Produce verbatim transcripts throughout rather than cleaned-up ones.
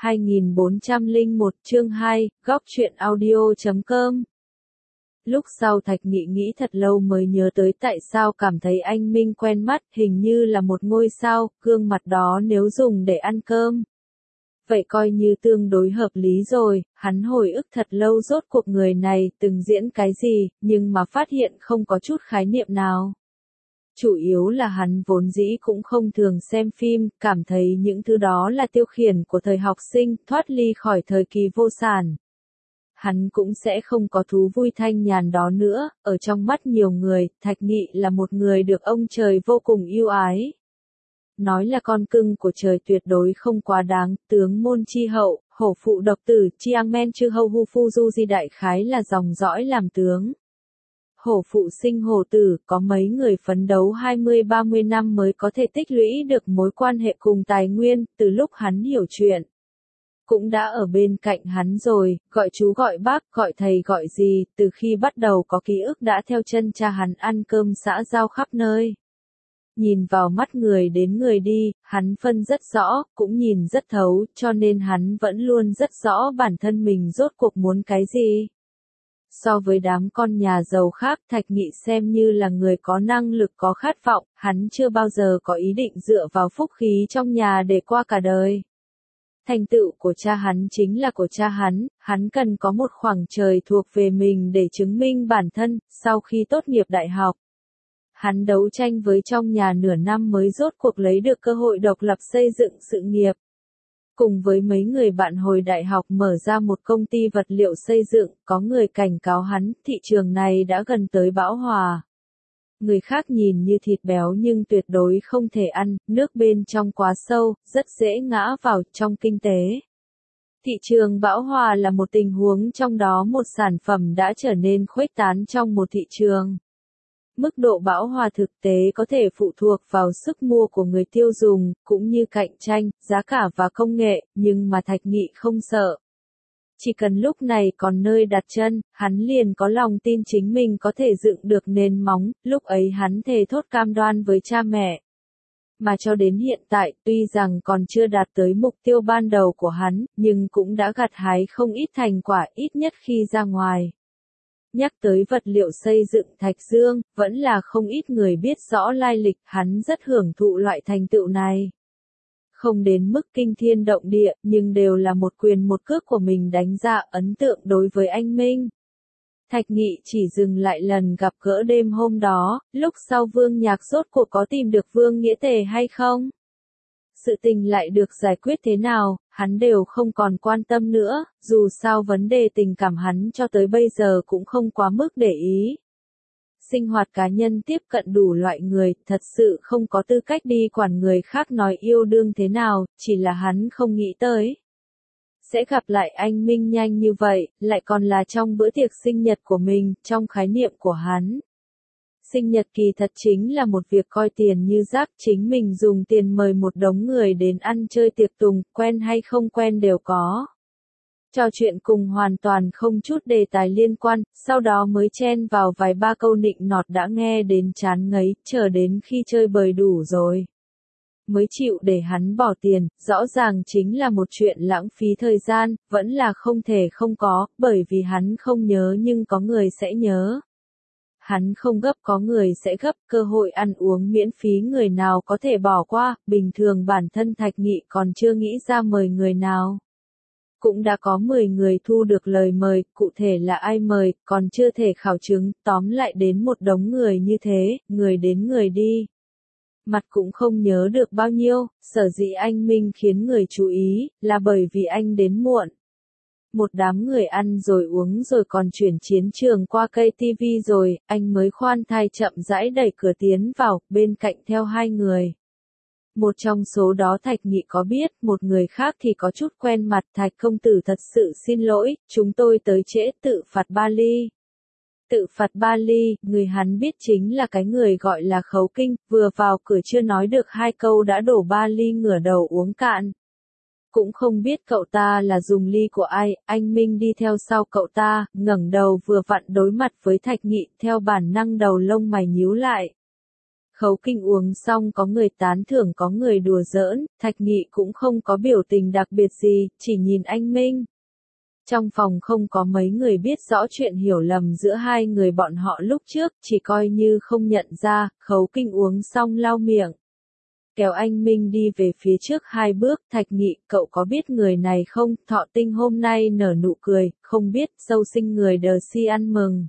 hai nghìn bốn trăm lẻ một chương hai, góc truyện audio chấm com. Lúc sau Thạch Nghị nghĩ thật lâu mới nhớ tới tại sao cảm thấy anh Minh quen mắt, hình như là một ngôi sao, gương mặt đó nếu dùng để ăn cơm. Vậy coi như tương đối hợp lý rồi, hắn hồi ức thật lâu rốt cuộc người này từng diễn cái gì, nhưng mà phát hiện không có chút khái niệm nào. Chủ yếu là hắn vốn dĩ cũng không thường xem phim, cảm thấy những thứ đó là tiêu khiển của thời học sinh, thoát ly khỏi thời kỳ vô sản. Hắn cũng sẽ không có thú vui thanh nhàn đó nữa, ở trong mắt nhiều người, Thạch Nghị là một người được ông trời vô cùng yêu ái. Nói là con cưng của trời tuyệt đối không quá đáng, tướng môn chi hậu, hổ phụ độc tử, chiang men chư hâu hu phu du di đại khái là dòng dõi làm tướng. Hổ phụ sinh hổ tử, có mấy người phấn đấu hai mươi ba mươi năm mới có thể tích lũy được mối quan hệ cùng tài nguyên, từ lúc hắn hiểu chuyện. Cũng đã ở bên cạnh hắn rồi, gọi chú gọi bác, gọi thầy gọi gì, từ khi bắt đầu có ký ức đã theo chân cha hắn ăn cơm xã giao khắp nơi. Nhìn vào mắt người đến người đi, hắn phân rất rõ, cũng nhìn rất thấu, cho nên hắn vẫn luôn rất rõ bản thân mình rốt cuộc muốn cái gì. So với đám con nhà giàu khác, Thạch Nghị xem như là người có năng lực có khát vọng, hắn chưa bao giờ có ý định dựa vào phúc khí trong nhà để qua cả đời. Thành tựu của cha hắn chính là của cha hắn, hắn cần có một khoảng trời thuộc về mình để chứng minh bản thân, sau khi tốt nghiệp đại học. Hắn đấu tranh với trong nhà nửa năm mới rốt cuộc lấy được cơ hội độc lập xây dựng sự nghiệp. Cùng với mấy người bạn hồi đại học mở ra một công ty vật liệu xây dựng, có người cảnh cáo hắn, thị trường này đã gần tới bão hòa. Người khác nhìn như thịt béo nhưng tuyệt đối không thể ăn, nước bên trong quá sâu, rất dễ ngã vào trong kinh tế. Thị trường bão hòa là một tình huống trong đó một sản phẩm đã trở nên khuếch tán trong một thị trường. Mức độ bão hòa thực tế có thể phụ thuộc vào sức mua của người tiêu dùng, cũng như cạnh tranh, giá cả và công nghệ, nhưng mà Thạch Nghị không sợ. Chỉ cần lúc này còn nơi đặt chân, hắn liền có lòng tin chính mình có thể dựng được nền móng, lúc ấy hắn thề thốt cam đoan với cha mẹ. Mà cho đến hiện tại, tuy rằng còn chưa đạt tới mục tiêu ban đầu của hắn, nhưng cũng đã gặt hái không ít thành quả, ít nhất khi ra ngoài. Nhắc tới vật liệu xây dựng Thạch Dương, vẫn là không ít người biết rõ lai lịch, hắn rất hưởng thụ loại thành tựu này. Không đến mức kinh thiên động địa, nhưng đều là một quyền một cước của mình đánh ra ấn tượng đối với anh Minh. Thạch Nghị chỉ dừng lại lần gặp gỡ đêm hôm đó, lúc sau Vương Nhạc rốt cuộc có tìm được Vương Nghĩa Tề hay không? Sự tình lại được giải quyết thế nào, hắn đều không còn quan tâm nữa, dù sao vấn đề tình cảm hắn cho tới bây giờ cũng không quá mức để ý. Sinh hoạt cá nhân tiếp cận đủ loại người, thật sự không có tư cách đi quản người khác nói yêu đương thế nào, chỉ là hắn không nghĩ tới. Sẽ gặp lại anh Minh nhanh như vậy, lại còn là trong bữa tiệc sinh nhật của mình, trong khái niệm của hắn. Sinh nhật kỳ thật chính là một việc coi tiền như rác, chính mình dùng tiền mời một đống người đến ăn chơi tiệc tùng, quen hay không quen đều có. Trò chuyện cùng hoàn toàn không chút đề tài liên quan, sau đó mới chen vào vài ba câu nịnh nọt đã nghe đến chán ngấy, chờ đến khi chơi bời đủ rồi. Mới chịu để hắn bỏ tiền, rõ ràng chính là một chuyện lãng phí thời gian, vẫn là không thể không có, bởi vì hắn không nhớ nhưng có người sẽ nhớ. Hắn không gấp có người sẽ gấp, cơ hội ăn uống miễn phí người nào có thể bỏ qua, bình thường bản thân Thạch Nghị còn chưa nghĩ ra mời người nào. Cũng đã có mười người thu được lời mời, cụ thể là ai mời, còn chưa thể khảo chứng, tóm lại đến một đống người như thế, người đến người đi. Mặt cũng không nhớ được bao nhiêu, sở dĩ anh Minh khiến người chú ý, là bởi vì anh đến muộn. Một đám người ăn rồi uống rồi còn chuyển chiến trường qua cây tivi rồi, anh mới khoan thai chậm rãi đẩy cửa tiến vào, bên cạnh theo hai người. Một trong số đó Thạch Nghị có biết, một người khác thì có chút quen mặt, Thạch công tử thật sự xin lỗi, chúng tôi tới trễ, tự phạt ba ly. Tự phạt ba ly, người hắn biết chính là cái người gọi là Khấu Kinh, vừa vào cửa chưa nói được hai câu đã đổ ba ly ngửa đầu uống cạn. Cũng không biết cậu ta là dùng ly của ai, anh Minh đi theo sau cậu ta, ngẩng đầu vừa vặn đối mặt với Thạch Nghị, theo bản năng đầu lông mày nhíu lại. Khấu Kinh uống xong có người tán thưởng có người đùa giỡn, Thạch Nghị cũng không có biểu tình đặc biệt gì, chỉ nhìn anh Minh. Trong phòng không có mấy người biết rõ chuyện hiểu lầm giữa hai người bọn họ lúc trước, chỉ coi như không nhận ra. Khấu Kinh uống xong lau miệng, kéo anh Minh đi về phía trước hai bước. Thạch Nghị, cậu có biết người này không? Thọ Tinh hôm nay nở nụ cười, không biết, sâu sinh người đờ si ăn mừng.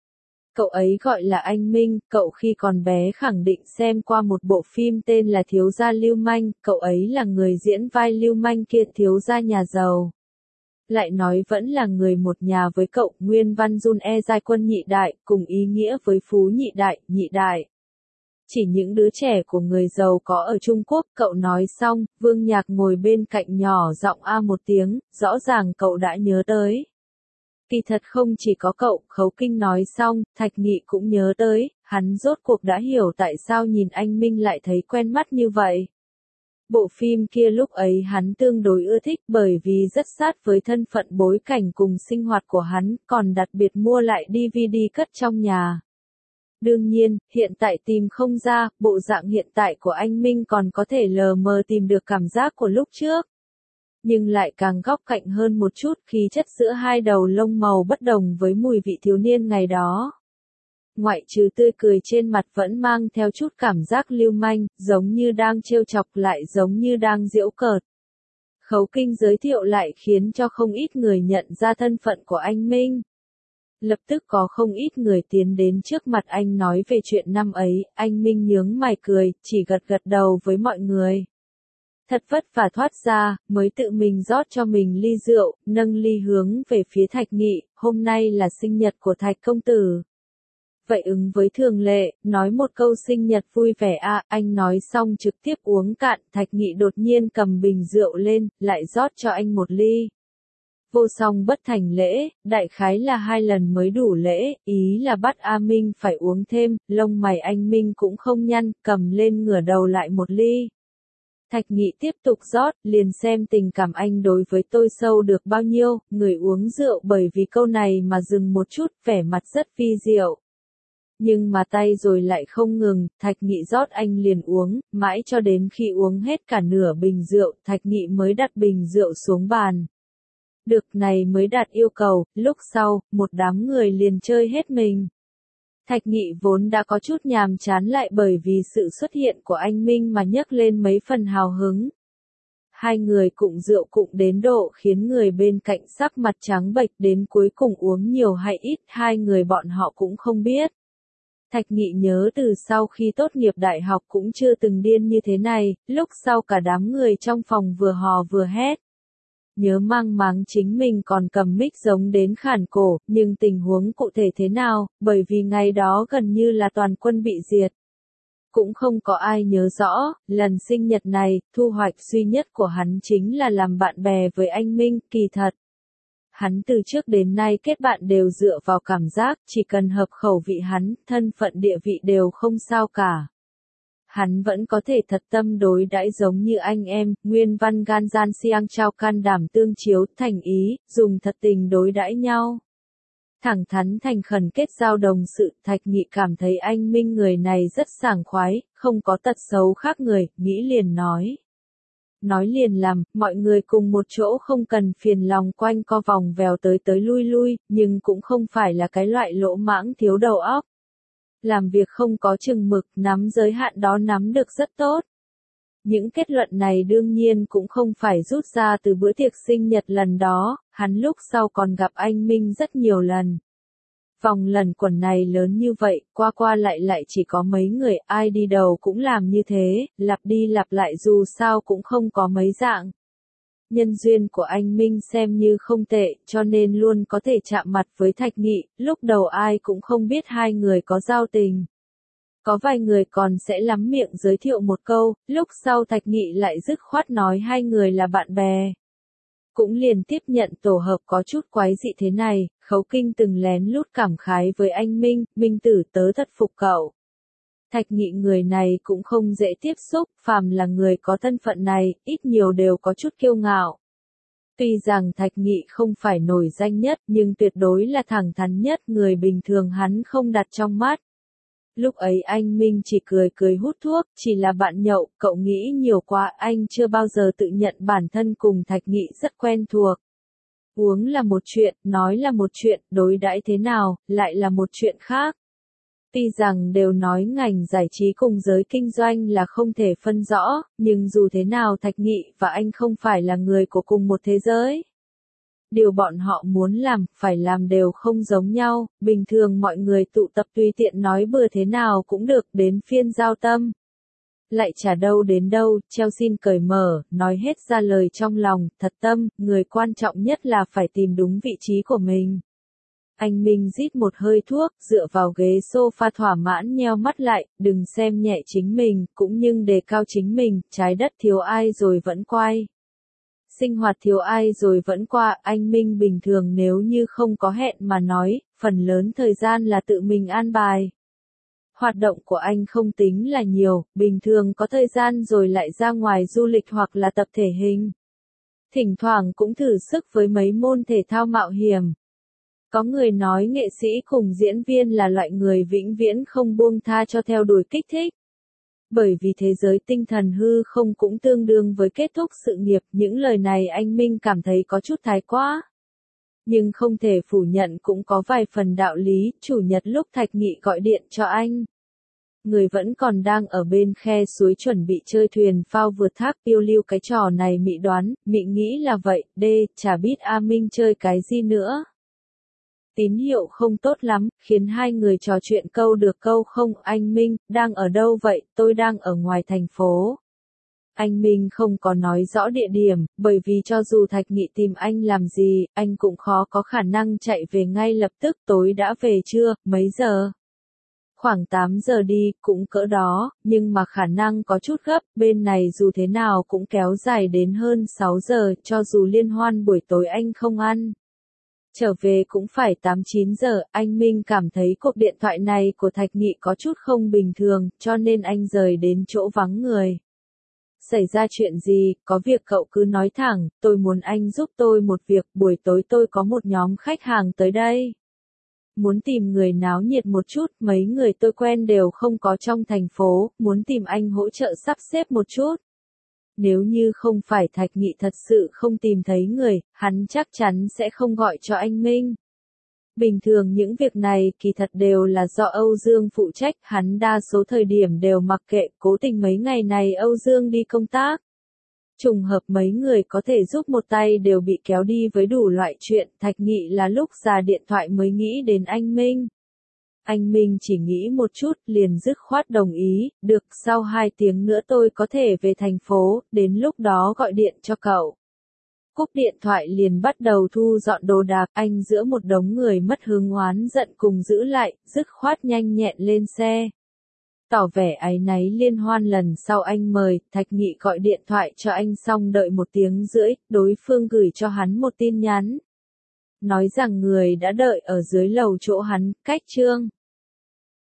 Cậu ấy gọi là anh Minh, cậu khi còn bé khẳng định xem qua một bộ phim tên là Thiếu gia lưu manh, cậu ấy là người diễn vai lưu manh kia, thiếu gia nhà giàu. Lại nói vẫn là người một nhà với cậu. Nguyên văn Jun e giai quân nhị đại, cùng ý nghĩa với phú nhị đại, nhị đại. Chỉ những đứa trẻ của người giàu có ở Trung Quốc. Cậu nói xong, Vương Nhạc ngồi bên cạnh nhỏ giọng a một tiếng, rõ ràng cậu đã nhớ tới. Kỳ thật không chỉ có cậu. Khấu Kinh nói xong, Thạch Nghị cũng nhớ tới, hắn rốt cuộc đã hiểu tại sao nhìn anh Minh lại thấy quen mắt như vậy. Bộ phim kia lúc ấy hắn tương đối ưa thích bởi vì rất sát với thân phận bối cảnh cùng sinh hoạt của hắn, còn đặc biệt mua lại đê vê đê cất trong nhà. Đương nhiên, hiện tại tìm không ra, bộ dạng hiện tại của anh Minh còn có thể lờ mờ tìm được cảm giác của lúc trước. Nhưng lại càng góc cạnh hơn một chút, khí chất giữa hai đầu lông màu bất đồng với mùi vị thiếu niên ngày đó. Ngoại trừ tươi cười trên mặt vẫn mang theo chút cảm giác lưu manh, giống như đang trêu chọc lại giống như đang giễu cợt. Khấu Kinh giới thiệu lại khiến cho không ít người nhận ra thân phận của anh Minh. Lập tức có không ít người tiến đến trước mặt anh nói về chuyện năm ấy. Anh Minh nhướng mày cười, chỉ gật gật đầu với mọi người. Thật vất vả thoát ra, mới tự mình rót cho mình ly rượu, nâng ly hướng về phía Thạch Nghị. Hôm nay là sinh nhật của Thạch công tử. Vậy ứng với thường lệ, nói một câu sinh nhật vui vẻ a. À, anh nói xong trực tiếp uống cạn. Thạch Nghị đột nhiên cầm bình rượu lên, lại rót cho anh một ly. Vô song bất thành lễ, đại khái là hai lần mới đủ lễ, ý là bắt A Minh phải uống thêm. Lông mày anh Minh cũng không nhăn, cầm lên ngửa đầu lại một ly. Thạch Nghị tiếp tục rót, liền xem tình cảm anh đối với tôi sâu được bao nhiêu. Người uống rượu bởi vì câu này mà dừng một chút, vẻ mặt rất vi diệu. Nhưng mà tay rồi lại không ngừng. Thạch Nghị rót anh liền uống, mãi cho đến khi uống hết cả nửa bình rượu, Thạch Nghị mới đặt bình rượu xuống bàn. Được này mới đạt yêu cầu. Lúc sau, một đám người liền chơi hết mình. Thạch Nghị vốn đã có chút nhàm chán lại bởi vì sự xuất hiện của anh Minh mà nhấc lên mấy phần hào hứng. Hai người cụng rượu cụng đến độ khiến người bên cạnh sắc mặt trắng bệch, đến cuối cùng uống nhiều hay ít, hai người bọn họ cũng không biết. Thạch Nghị nhớ từ sau khi tốt nghiệp đại học cũng chưa từng điên như thế này, lúc sau cả đám người trong phòng vừa hò vừa hét. Nhớ mang máng chính mình còn cầm mic giống đến khản cổ, nhưng tình huống cụ thể thế nào, bởi vì ngày đó gần như là toàn quân bị diệt. Cũng không có ai nhớ rõ. Lần sinh nhật này, thu hoạch duy nhất của hắn chính là làm bạn bè với anh Minh. Kỳ thật, hắn từ trước đến nay kết bạn đều dựa vào cảm giác, chỉ cần hợp khẩu vị hắn, thân phận địa vị đều không sao cả. Hắn vẫn có thể thật tâm đối đãi giống như anh em. Nguyên văn gan gian siang trao can đảm tương chiếu, thành ý, dùng thật tình đối đãi nhau. Thẳng thắn thành khẩn kết giao đồng sự. Thạch Nghị cảm thấy anh Minh người này rất sảng khoái, không có tật xấu khác người, nghĩ liền nói. Nói liền làm, mọi người cùng một chỗ không cần phiền lòng quanh co vòng vèo tới tới lui lui, nhưng cũng không phải là cái loại lỗ mãng thiếu đầu óc. Làm việc không có chừng mực, nắm giới hạn đó nắm được rất tốt. Những kết luận này đương nhiên cũng không phải rút ra từ bữa tiệc sinh nhật lần đó, hắn lúc sau còn gặp anh Minh rất nhiều lần. Vòng lần quần này lớn như vậy, qua qua lại lại chỉ có mấy người, ai đi đầu cũng làm như thế, lặp đi lặp lại dù sao cũng không có mấy dạng. Nhân duyên của anh Minh xem như không tệ, cho nên luôn có thể chạm mặt với Thạch Nghị. Lúc đầu ai cũng không biết hai người có giao tình. Có vài người còn sẽ lắm miệng giới thiệu một câu, lúc sau Thạch Nghị lại dứt khoát nói hai người là bạn bè. Cũng liền tiếp nhận tổ hợp có chút quái dị thế này. Khấu Kinh từng lén lút cảm khái với anh Minh, Minh tử tớ thật phục cậu. Thạch Nghị người này cũng không dễ tiếp xúc, phàm là người có thân phận này, ít nhiều đều có chút kiêu ngạo. Tuy rằng Thạch Nghị không phải nổi danh nhất, nhưng tuyệt đối là thẳng thắn nhất, người bình thường hắn không đặt trong mắt. Lúc ấy anh Minh chỉ cười cười hút thuốc, chỉ là bạn nhậu, cậu nghĩ nhiều quá, anh chưa bao giờ tự nhận bản thân cùng Thạch Nghị rất quen thuộc. Uống là một chuyện, nói là một chuyện, đối đãi thế nào, lại là một chuyện khác. Tuy rằng đều nói ngành giải trí cùng giới kinh doanh là không thể phân rõ, nhưng dù thế nào Thạch Nghị và anh không phải là người của cùng một thế giới. Điều bọn họ muốn làm, phải làm đều không giống nhau, bình thường mọi người tụ tập tùy tiện nói bừa thế nào cũng được, đến phiên Giao Tâm. Lại chả đâu đến đâu, treo xin cởi mở, nói hết ra lời trong lòng, thật tâm, người quan trọng nhất là phải tìm đúng vị trí của mình. Anh Minh rít một hơi thuốc, dựa vào ghế sofa thỏa mãn nheo mắt lại, đừng xem nhẹ chính mình, cũng nhưng đề cao chính mình, trái đất thiếu ai rồi vẫn quay. Sinh hoạt thiếu ai rồi vẫn qua, anh Minh bình thường nếu như không có hẹn mà nói, phần lớn thời gian là tự mình an bài. Hoạt động của anh không tính là nhiều, bình thường có thời gian rồi lại ra ngoài du lịch hoặc là tập thể hình. Thỉnh thoảng cũng thử sức với mấy môn thể thao mạo hiểm. Có người nói nghệ sĩ cùng diễn viên là loại người vĩnh viễn không buông tha cho theo đuổi kích thích. Bởi vì thế giới tinh thần hư không cũng tương đương với kết thúc sự nghiệp, những lời này anh Minh cảm thấy có chút thái quá. Nhưng không thể phủ nhận cũng có vài phần đạo lý, chủ nhật lúc Thạch Nghị gọi điện cho anh. Người vẫn còn đang ở bên khe suối chuẩn bị chơi thuyền phao vượt thác, yêu lưu cái trò này Mị đoán, Mị nghĩ là vậy, đê, chả biết A Minh chơi cái gì nữa. Tín hiệu không tốt lắm, khiến hai người trò chuyện câu được câu không, anh Minh, đang ở đâu vậy, tôi đang ở ngoài thành phố. Anh Minh không có nói rõ địa điểm, bởi vì cho dù Thạch Nghị tìm anh làm gì, anh cũng khó có khả năng chạy về ngay lập tức, tối đã về chưa, mấy giờ? Khoảng tám giờ đi, cũng cỡ đó, nhưng mà khả năng có chút gấp, bên này dù thế nào cũng kéo dài đến hơn sáu giờ, cho dù liên hoan buổi tối anh không ăn. Trở về cũng phải tám chín giờ, anh Minh cảm thấy cuộc điện thoại này của Thạch Nghị có chút không bình thường, cho nên anh rời đến chỗ vắng người. Xảy ra chuyện gì, có việc cậu cứ nói thẳng, tôi muốn anh giúp tôi một việc, buổi tối tôi có một nhóm khách hàng tới đây. Muốn tìm người náo nhiệt một chút, mấy người tôi quen đều không có trong thành phố, muốn tìm anh hỗ trợ sắp xếp một chút. Nếu như không phải Thạch Nghị thật sự không tìm thấy người, hắn chắc chắn sẽ không gọi cho anh Minh. Bình thường những việc này kỳ thật đều là do Âu Dương phụ trách, hắn đa số thời điểm đều mặc kệ, cố tình mấy ngày này Âu Dương đi công tác. Trùng hợp mấy người có thể giúp một tay đều bị kéo đi với đủ loại chuyện, Thạch Nghị là lúc ra điện thoại mới nghĩ đến anh Minh. Anh Minh chỉ nghĩ một chút, liền dứt khoát đồng ý, được, sau hai tiếng nữa tôi có thể về thành phố, đến lúc đó gọi điện cho cậu. Cúp điện thoại liền bắt đầu thu dọn đồ đạc, anh giữa một đống người mất hứng oán giận cùng giữ lại, dứt khoát nhanh nhẹn lên xe. Tỏ vẻ áy náy liên hoan lần sau anh mời, Thạch Nghị gọi điện thoại cho anh xong đợi một tiếng rưỡi, đối phương gửi cho hắn một tin nhắn. Nói rằng người đã đợi ở dưới lầu chỗ hắn, cách Trương